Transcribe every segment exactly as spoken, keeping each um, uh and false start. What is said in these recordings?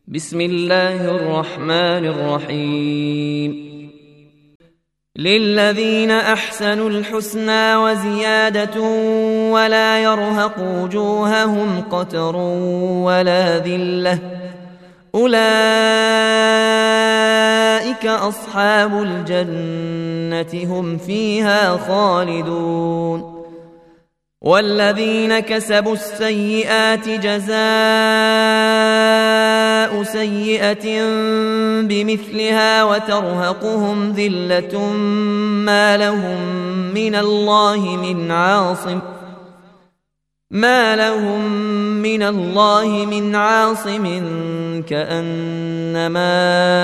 بسم الله الرحمن الرحيم للذين أحسنوا الحسنى وزيادة ولا يرهق وجوههم قتر ولا ذلة أولئك أصحاب الجنة هم فيها خالدون والذين كسبوا السيئات جزاء سيئة بمثلها وترهقهم ذلة ما لهم من الله من عاصم ما لهم من الله من عاصم كأنما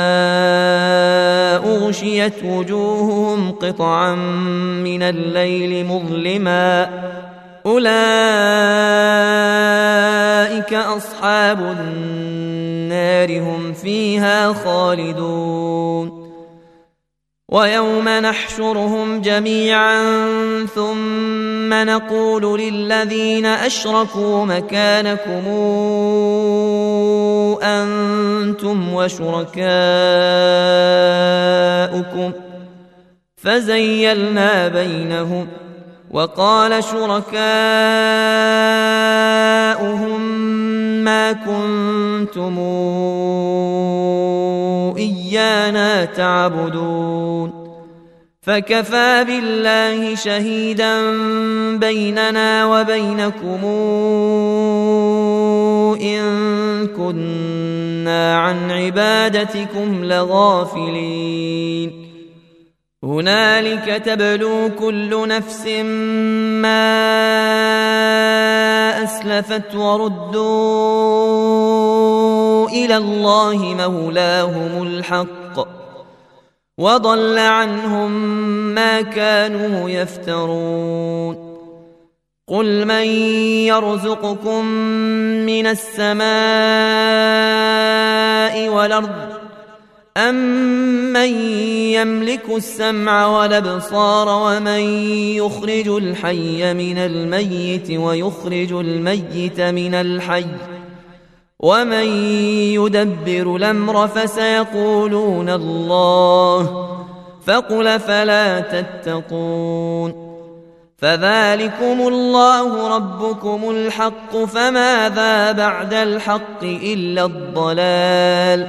أغشيت وجوههم قطعا من الليل مظلما أولئك أصحاب النار هم فيها خالدون ويوم نحشرهم جميعا ثم نقول للذين أشركوا مكانكم أنتم وشركاؤكم فزيلنا بينهم وقال شركاؤهم ما كنتم إيانا تعبدون فكفى بالله شهيدا بيننا وبينكم إن كنا عن عبادتكم لغافلين هنالك تبلو كل نفس ما أسلفت وردوا إلى الله مولاهم الحق وضل عنهم ما كانوا يفترون قل من يرزقكم من السماء والأرض أَمَّن يَمْلِكُ السَّمْعَ وَالْأَبْصَارَ وَمَن يُخْرِجُ الْحَيَّ مِنَ الْمَيِّتِ وَيُخْرِجُ الْمَيِّتَ مِنَ الْحَيِّ وَمَن يُدَبِّرُ الْأَمْرَ فَسَيَقُولُونَ اللَّهُ فَقُلْ فَلَا تَتَّقُونَ فَذَلِكُمُ اللَّهُ رَبُّكُمُ الْحَقُّ فَمَاذَا بَعْدَ الْحَقِّ إِلَّا الضَّلَالُ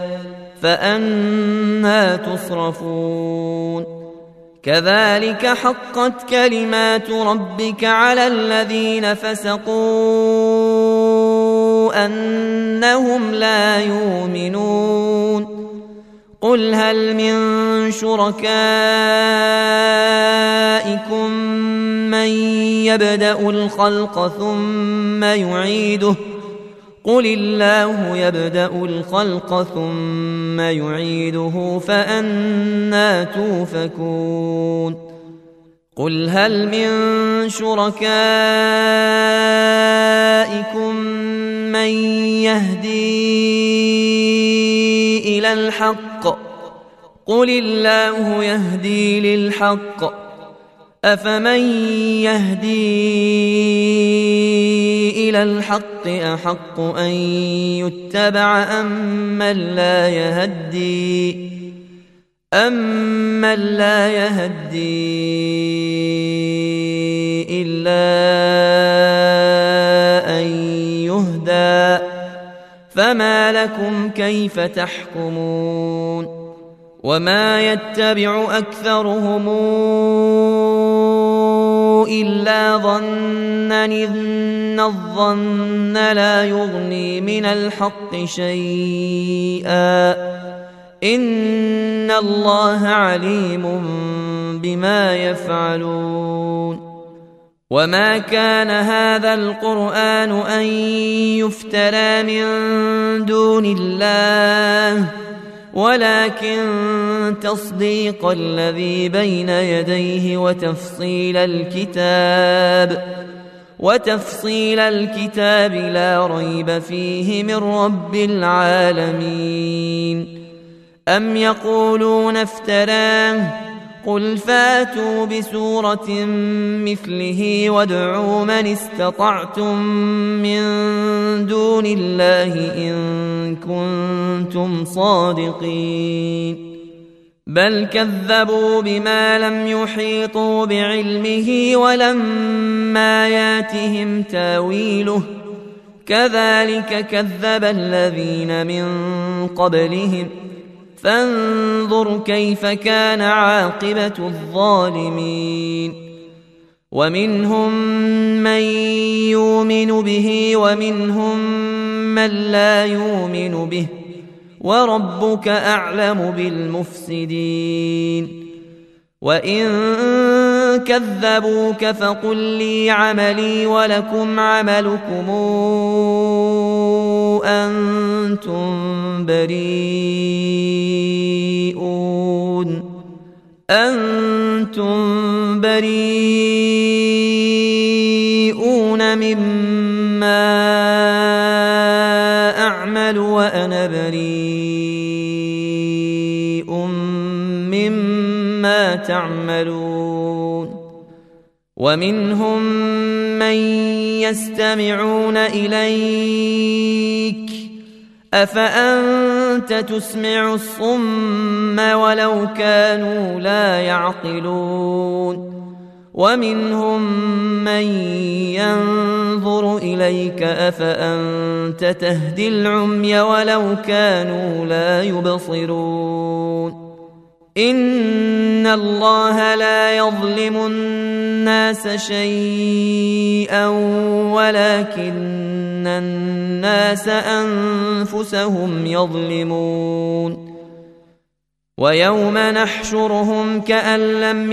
فأنا تصرفون كذلك حقت كلمات ربك على الذين فسقوا أنهم لا يؤمنون قل هل من شركائكم من يبدأ الخلق ثم يعيده قل الله يبدأ الخلق ثم يعيده فأنى توفكون قل هل من شركائكم من يهدي إلى الحق قل الله يهدي للحق أفمن يهدي إلى الحق أحق أن يتبع أمن لا يهدي أمن لا يهدي إلا أن يهدى فما لكم كيف تحكمون وما يتبع أكثرهم إلا ظنا إن الظن لا يغني من الحق شيئا إن الله عليم بما يفعلون وما كان هذا القرآن أن يفترى من دون الله ولكن تصديق الذي بين يديه وتفصيل الكتاب وتفصيل الكتاب لا ريب فيه من رب العالمين أم يقولون افتراه قل فاتوا بسورة مثله وادعوا من استطعتم من دون الله إن كنتم صادقين بل كذبوا بما لم يحيطوا بعلمه ولما ياتهم تاويله كذلك كذب الذين من قبلهم فانظر كيف كان عاقبة الظالمين ومنهم من يؤمن به ومنهم من لا يؤمن به وربك أعلم بالمفسدين وإن كذبوك فقل لي عملي ولكم عملكم أنتم بريئون أنتم بريئون مما أعمل وأنا بريء مما تعملون ومنهم من يستمعون إليك أفأنت تسمع الصم ولو كانوا لا يعقلون ومنهم من ينظر إليك أفأنت تهدي العمي ولو كانوا لا يبصرون إن الله لا يظلم الناس شيئا ولكن الناس أنفسهم يظلمون ويوم نحشرهم كأن لم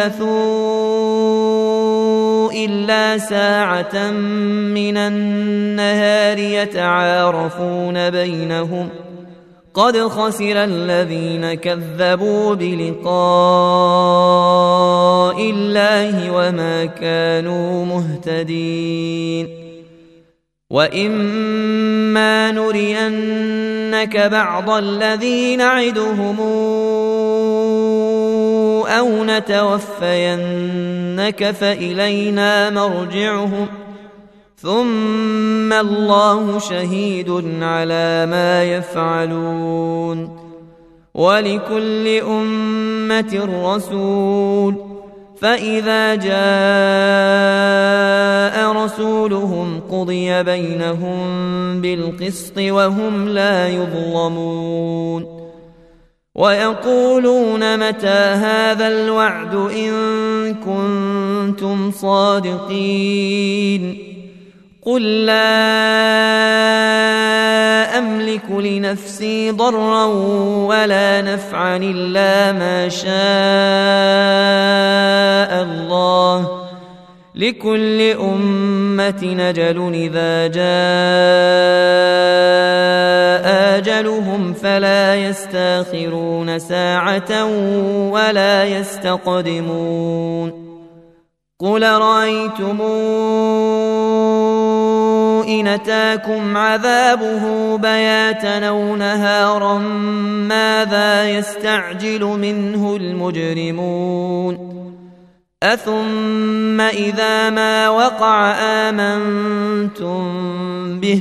يلبثوا إلا ساعة من النهار يتعارفون بينهم قد خسر الذين كذبوا بلقاء الله وما كانوا مهتدين وإما نرينك بعض الذي نعدهم أو نتوفينك فإلينا مرجعهم ثم الله شهيد على ما يفعلون ولكل أمة رسول فإذا جاء رسولهم قضي بينهم بالقسط وهم لا يظلمون ويقولون متى هذا الوعد إن كنتم صادقين قل لا أملك لنفسي ضرا ولا نفعا إلا ما شاء الله لكل أمة أجل إذا جاء أجلهم فلا يستأخرون ساعة ولا يستقدمون قل رأيتم إن أتاكم عذابه بياتا أو نهارا ماذا يستعجل منه المجرمون أثم إذا ما وقع آمنتم به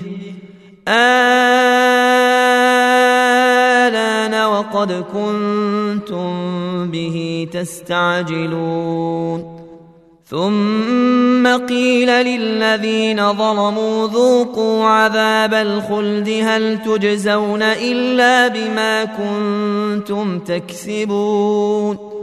آلان وقد كنتم به تستعجلون ثم قيل للذين ظلموا ذوقوا عذاب الخلد هل تجزون إلا بما كنتم تكسبون